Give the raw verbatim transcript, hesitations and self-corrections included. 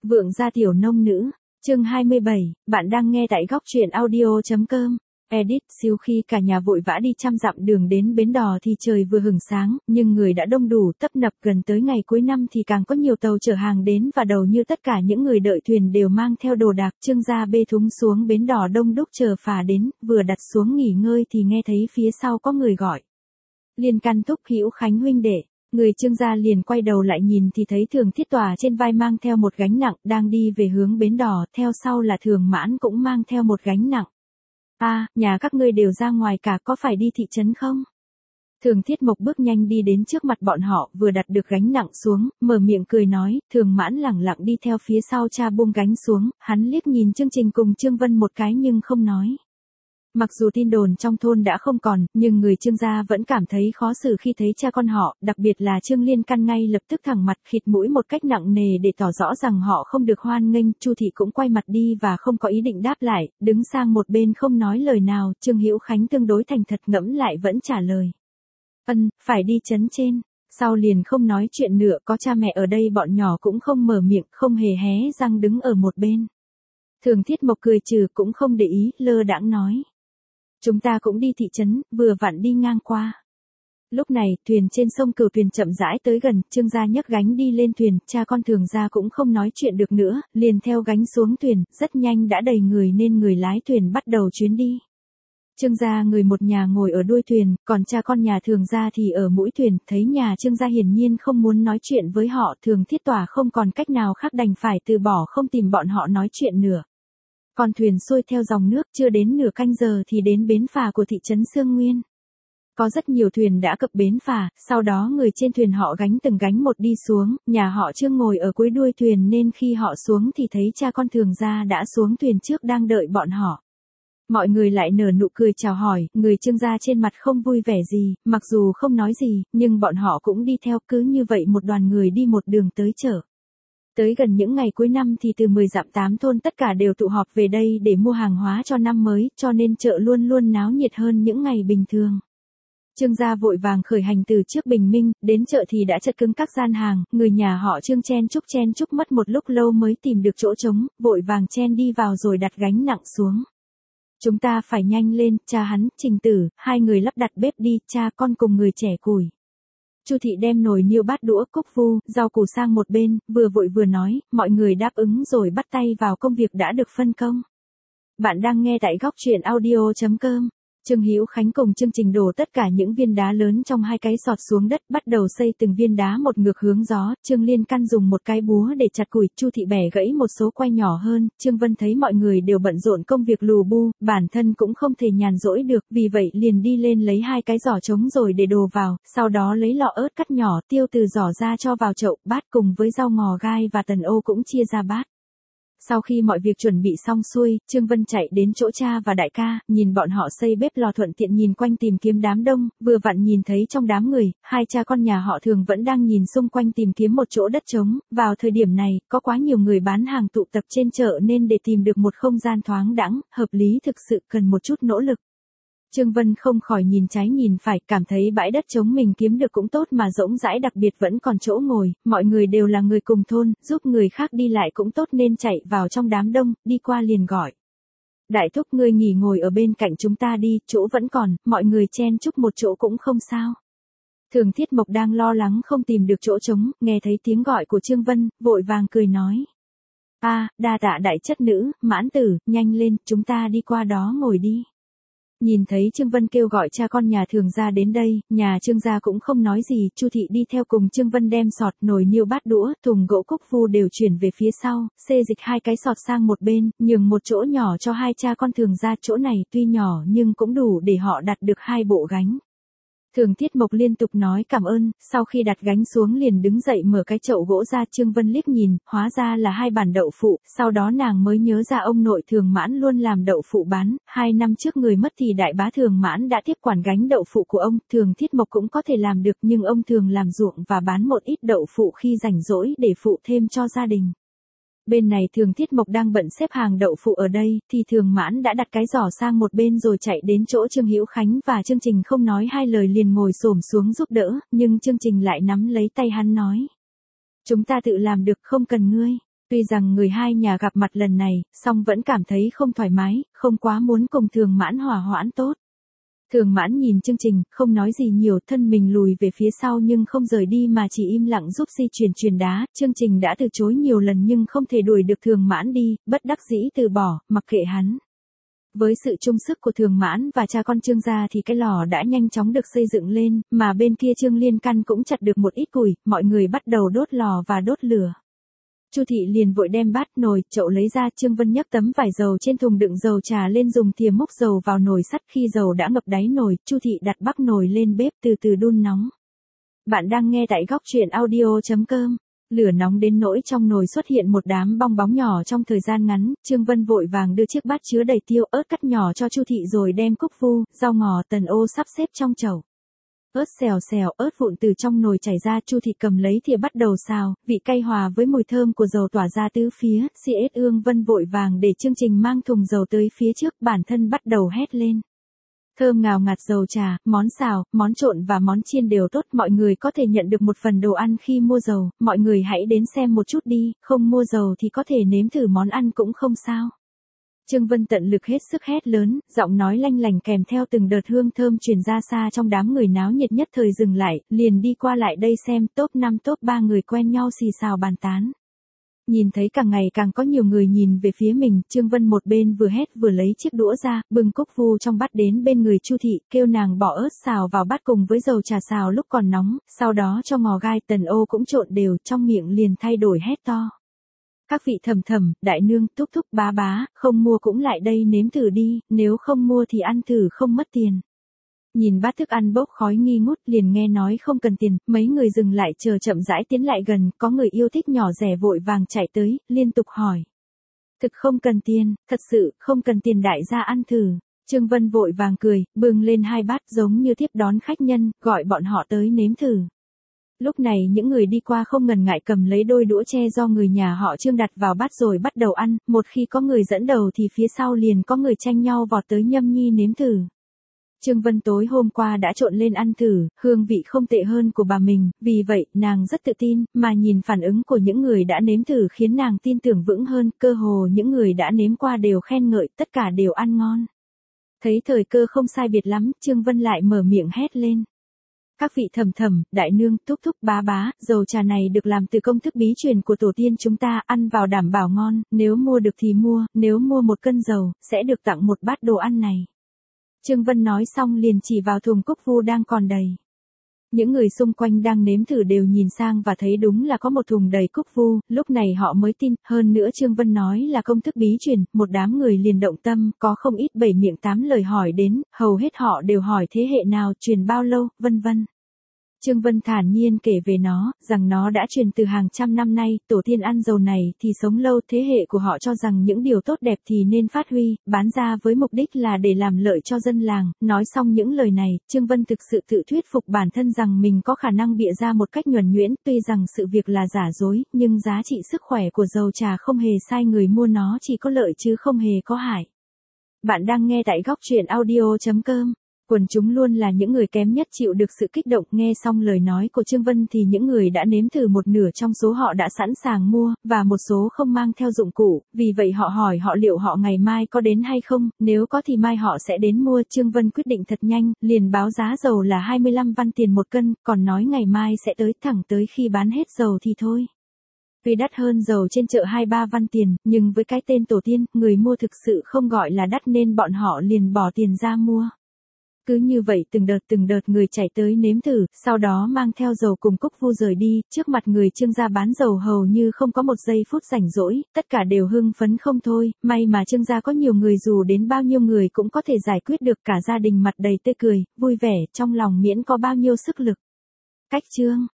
Vượng gia tiểu nông nữ, chương hai mươi bảy, bạn đang nghe tại góc truyện audio.com. Edit, siêu khi cả nhà vội vã đi trăm dặm đường đến bến đò thì trời vừa hửng sáng, nhưng người đã đông đủ tấp nập. Gần tới ngày cuối năm thì càng có nhiều tàu chở hàng đến và đầu như tất cả những người đợi thuyền đều mang theo đồ đạc. Trương gia bê thúng xuống bến đò đông đúc chờ phà đến, vừa đặt xuống nghỉ ngơi thì nghe thấy phía sau có người gọi. Liên Căn Thúc, Hữu Khánh huynh đệ. Người Trương gia liền quay đầu lại nhìn thì thấy Thường Thiết Tòa trên vai mang theo một gánh nặng đang đi về hướng bến đò, theo sau là Thường Mãn cũng mang theo một gánh nặng. A, à, nhà các ngươi đều ra ngoài cả, có phải đi thị trấn không? Thường Thiết Mộc bước nhanh đi đến trước mặt bọn họ, vừa đặt được gánh nặng xuống, mở miệng cười nói. Thường Mãn lẳng lặng đi theo phía sau cha buông gánh xuống, hắn liếc nhìn Chương Trình cùng Trương Vân một cái nhưng không nói. Mặc dù tin đồn trong thôn đã không còn, nhưng người Trương gia vẫn cảm thấy khó xử khi thấy cha con họ, đặc biệt là Trương Liên Căn ngay lập tức thẳng mặt khịt mũi một cách nặng nề để tỏ rõ rằng họ không được hoan nghênh. Chu thị cũng quay mặt đi và không có ý định đáp lại, đứng sang một bên không nói lời nào. Trương Hữu Khánh tương đối thành thật ngẫm lại vẫn trả lời. Ân, phải đi trấn trên. Sau liền không nói chuyện nữa, có cha mẹ ở đây bọn nhỏ cũng không mở miệng, không hề hé răng đứng ở một bên. Thường Thiết Mộc cười trừ cũng không để ý, lơ đãng nói. Chúng ta cũng đi thị trấn, vừa vặn đi ngang qua. Lúc này, thuyền trên sông Cửu Tuyền chậm rãi tới gần, Trương gia nhấc gánh đi lên thuyền, cha con Thường gia cũng không nói chuyện được nữa, liền theo gánh xuống thuyền, rất nhanh đã đầy người nên người lái thuyền bắt đầu chuyến đi. Trương gia người một nhà ngồi ở đuôi thuyền, còn cha con nhà Thường gia thì ở mũi thuyền, thấy nhà Trương gia hiển nhiên không muốn nói chuyện với họ, Thường Thiết Tòa không còn cách nào khác đành phải từ bỏ không tìm bọn họ nói chuyện nữa. Con thuyền xuôi theo dòng nước, chưa đến nửa canh giờ thì đến bến phà của thị trấn Sương Nguyên. Có rất nhiều thuyền đã cập bến phà, sau đó người trên thuyền họ gánh từng gánh một đi xuống, nhà họ Trương ngồi ở cuối đuôi thuyền nên khi họ xuống thì thấy cha con Thường gia đã xuống thuyền trước đang đợi bọn họ. Mọi người lại nở nụ cười chào hỏi, người Trương gia trên mặt không vui vẻ gì, mặc dù không nói gì, nhưng bọn họ cũng đi theo, cứ như vậy một đoàn người đi một đường tới chợ. Tới gần những ngày cuối năm thì từ mười dặm tám thôn tất cả đều tụ họp về đây để mua hàng hóa cho năm mới, cho nên chợ luôn luôn náo nhiệt hơn những ngày bình thường. Trương gia vội vàng khởi hành từ trước bình minh, đến chợ thì đã chật cứng các gian hàng, người nhà họ Trương chen chúc chen chúc mất một lúc lâu mới tìm được chỗ trống, vội vàng chen đi vào rồi đặt gánh nặng xuống. Chúng ta phải nhanh lên, cha hắn, Trình Tử, hai người lắp đặt bếp đi, cha con cùng người trẻ củi. Chu thị đem nồi niêu bát đũa, cúc vu, rau củ sang một bên, vừa vội vừa nói, mọi người đáp ứng rồi bắt tay vào công việc đã được phân công. Bạn đang nghe tại góc truyện audio.com. Trương Hữu Khánh cùng Chương Trình đổ tất cả những viên đá lớn trong hai cái sọt xuống đất, bắt đầu xây từng viên đá một ngược hướng gió. Trương Liên Căn dùng một cái búa để chặt củi, Chu thị bẻ gãy một số quai nhỏ hơn. Trương Vân thấy mọi người đều bận rộn công việc lù bu, bản thân cũng không thể nhàn rỗi được, vì vậy liền đi lên lấy hai cái giỏ trống rồi để đồ vào, sau đó lấy lọ ớt cắt nhỏ, tiêu từ giỏ ra cho vào chậu, bát cùng với rau ngò gai và tần ô cũng chia ra bát. Sau khi mọi việc chuẩn bị xong xuôi, Trương Vân chạy đến chỗ cha và đại ca, nhìn bọn họ xây bếp lò thuận tiện nhìn quanh tìm kiếm đám đông, vừa vặn nhìn thấy trong đám người, hai cha con nhà họ Thường vẫn đang nhìn xung quanh tìm kiếm một chỗ đất trống. Vào thời điểm này, có quá nhiều người bán hàng tụ tập trên chợ nên để tìm được một không gian thoáng đãng, hợp lý thực sự cần một chút nỗ lực. Trương Vân không khỏi nhìn trái nhìn phải, cảm thấy bãi đất trống mình kiếm được cũng tốt mà rỗng rãi, đặc biệt vẫn còn chỗ ngồi, mọi người đều là người cùng thôn, giúp người khác đi lại cũng tốt nên chạy vào trong đám đông, đi qua liền gọi. Đại thúc, ngươi nghỉ ngồi ở bên cạnh chúng ta đi, chỗ vẫn còn, mọi người chen chúc một chỗ cũng không sao. Thường Thiết Mộc đang lo lắng không tìm được chỗ trống, nghe thấy tiếng gọi của Trương Vân, vội vàng cười nói. A, à, đa tạ đại chất nữ, Mãn Tử, nhanh lên, chúng ta đi qua đó ngồi đi. Nhìn thấy Trương Vân kêu gọi cha con nhà Thường gia đến đây, nhà Trương gia cũng không nói gì, Chu thị đi theo cùng Trương Vân đem sọt, nồi niêu bát đũa, thùng gỗ cúc vu đều chuyển về phía sau, xê dịch hai cái sọt sang một bên, nhường một chỗ nhỏ cho hai cha con Thường gia, chỗ này tuy nhỏ nhưng cũng đủ để họ đặt được hai bộ gánh. Thường Thiết Mộc liên tục nói cảm ơn, sau khi đặt gánh xuống liền đứng dậy mở cái chậu gỗ ra. Trương Vân liếc nhìn, hóa ra là hai bản đậu phụ, sau đó nàng mới nhớ ra ông nội Thường Mãn luôn làm đậu phụ bán, hai năm trước người mất thì đại bá Thường Mãn đã tiếp quản gánh đậu phụ của ông, Thường Thiết Mộc cũng có thể làm được nhưng ông thường làm ruộng và bán một ít đậu phụ khi rảnh rỗi để phụ thêm cho gia đình. Bên này Thường Thiết Mộc đang bận xếp hàng đậu phụ ở đây, thì Thường Mãn đã đặt cái giỏ sang một bên rồi chạy đến chỗ Trương Hữu Khánh và Chương Trình không nói hai lời liền ngồi xổm xuống giúp đỡ, nhưng Chương Trình lại nắm lấy tay hắn nói. Chúng ta tự làm được, không cần ngươi. Tuy rằng người hai nhà gặp mặt lần này, song vẫn cảm thấy không thoải mái, không quá muốn cùng Thường Mãn hòa hoãn tốt. Thường Mãn nhìn chương trình, không nói gì nhiều, thân mình lùi về phía sau nhưng không rời đi mà chỉ im lặng giúp di chuyển truyền đá. Chương trình đã từ chối nhiều lần nhưng không thể đuổi được Thường Mãn đi, bất đắc dĩ từ bỏ, mặc kệ hắn. Với sự chung sức của Thường Mãn và cha con Trương gia thì cái lò đã nhanh chóng được xây dựng lên, mà bên kia Trương Liên Căn cũng chặt được một ít củi, mọi người bắt đầu đốt lò và đốt lửa. Chu Thị liền vội đem bát nồi, chậu lấy ra. Trương Vân nhấc tấm vải dầu trên thùng đựng dầu trà lên, dùng thìa múc dầu vào nồi sắt. Khi dầu đã ngập đáy nồi, Chu Thị đặt bắc nồi lên bếp từ từ đun nóng. Bạn đang nghe tại góc truyện audio chấm com. Lửa nóng đến nỗi trong nồi xuất hiện một đám bong bóng nhỏ trong thời gian ngắn. Trương Vân vội vàng đưa chiếc bát chứa đầy tiêu ớt cắt nhỏ cho Chu Thị rồi đem cúc vu, rau ngò, tần ô sắp xếp trong chậu. Ớt xèo xèo, ớt vụn từ trong nồi chảy ra. Chu Thị cầm lấy thìa bắt đầu xào, vị cay hòa với mùi thơm của dầu tỏa ra tứ phía. xê ét Ương Vân vội vàng để chương trình mang thùng dầu tới phía trước, bản thân bắt đầu hét lên. Thơm ngào ngạt dầu trà, món xào, món trộn và món chiên đều tốt. Mọi người có thể nhận được một phần đồ ăn khi mua dầu, mọi người hãy đến xem một chút đi, không mua dầu thì có thể nếm thử món ăn cũng không sao. Trương Vân tận lực hết sức hét lớn, giọng nói lanh lành kèm theo từng đợt hương thơm truyền ra xa trong đám người náo nhiệt nhất thời dừng lại, liền đi qua lại đây xem. Top năm top ba người quen nhau xì xào bàn tán. Nhìn thấy càng ngày càng có nhiều người nhìn về phía mình, Trương Vân một bên vừa hét vừa lấy chiếc đũa ra, bưng cúc vu trong bát đến bên người Chu Thị, kêu nàng bỏ ớt xào vào bát cùng với dầu trà xào lúc còn nóng, sau đó cho ngò gai tần ô cũng trộn đều, trong miệng liền thay đổi hét to. Các vị thầm thầm, đại nương, thúc thúc, bá bá, không mua cũng lại đây nếm thử đi, nếu không mua thì ăn thử không mất tiền. Nhìn bát thức ăn bốc khói nghi ngút, liền nghe nói không cần tiền, mấy người dừng lại chờ chậm rãi tiến lại gần, có người yêu thích nhỏ rẻ vội vàng chạy tới, liên tục hỏi. Thực không cần tiền, thật sự, không cần tiền, đại gia ăn thử. Trương Vân vội vàng cười, bưng lên hai bát giống như tiếp đón khách nhân, gọi bọn họ tới nếm thử. Lúc này những người đi qua không ngần ngại cầm lấy đôi đũa tre do người nhà họ Trương đặt vào bát rồi bắt đầu ăn, một khi có người dẫn đầu thì phía sau liền có người tranh nhau vọt tới nhâm nhi nếm thử. Trương Vân tối hôm qua đã trộn lên ăn thử, hương vị không tệ hơn của bà mình, vì vậy nàng rất tự tin, mà nhìn phản ứng của những người đã nếm thử khiến nàng tin tưởng vững hơn, cơ hồ những người đã nếm qua đều khen ngợi, tất cả đều ăn ngon. Thấy thời cơ không sai biệt lắm, Trương Vân lại mở miệng hét lên. Các vị thầm thầm, đại nương, thúc thúc, bá bá, dầu trà này được làm từ công thức bí truyền của tổ tiên chúng ta, ăn vào đảm bảo ngon, nếu mua được thì mua, nếu mua một cân dầu, sẽ được tặng một bát đồ ăn này. Trương Vân nói xong liền chỉ vào thùng cúc vu đang còn đầy. Những người xung quanh đang nếm thử đều nhìn sang và thấy đúng là có một thùng đầy cúc vu, lúc này họ mới tin, hơn nữa Trương Vân nói là công thức bí truyền, một đám người liền động tâm, có không ít bảy miệng tám lời hỏi đến, hầu hết họ đều hỏi thế hệ nào, truyền bao lâu, vân vân. Trương Vân thản nhiên kể về nó, rằng nó đã truyền từ hàng trăm năm nay, tổ tiên ăn dầu này thì sống lâu, thế hệ của họ cho rằng những điều tốt đẹp thì nên phát huy, bán ra với mục đích là để làm lợi cho dân làng. Nói xong những lời này, Trương Vân thực sự tự thuyết phục bản thân rằng mình có khả năng bịa ra một cách nhuần nhuyễn, tuy rằng sự việc là giả dối, nhưng giá trị sức khỏe của dầu trà không hề sai, người mua nó chỉ có lợi chứ không hề có hại. Bạn đang nghe tại góc truyện audio chấm com. Quần chúng luôn là những người kém nhất chịu được sự kích động. Nghe xong lời nói của Trương Vân thì những người đã nếm thử một nửa trong số họ đã sẵn sàng mua, và một số không mang theo dụng cụ, vì vậy họ hỏi họ liệu họ ngày mai có đến hay không, nếu có thì mai họ sẽ đến mua. Trương Vân quyết định thật nhanh, liền báo giá dầu là hai mươi lăm văn tiền một cân, còn nói ngày mai sẽ tới, thẳng tới khi bán hết dầu thì thôi. Tuy đắt hơn dầu trên chợ hai ba văn tiền, nhưng với cái tên tổ tiên, người mua thực sự không gọi là đắt nên bọn họ liền bỏ tiền ra mua. Cứ như vậy từng đợt từng đợt người chạy tới nếm thử, sau đó mang theo dầu cùng cúc vu rời đi, trước mặt người Trương gia bán dầu hầu như không có một giây phút rảnh rỗi, tất cả đều hưng phấn không thôi, may mà Trương gia có nhiều người, dù đến bao nhiêu người cũng có thể giải quyết được, cả gia đình mặt đầy tươi cười, vui vẻ, trong lòng miễn có bao nhiêu sức lực. Cách chương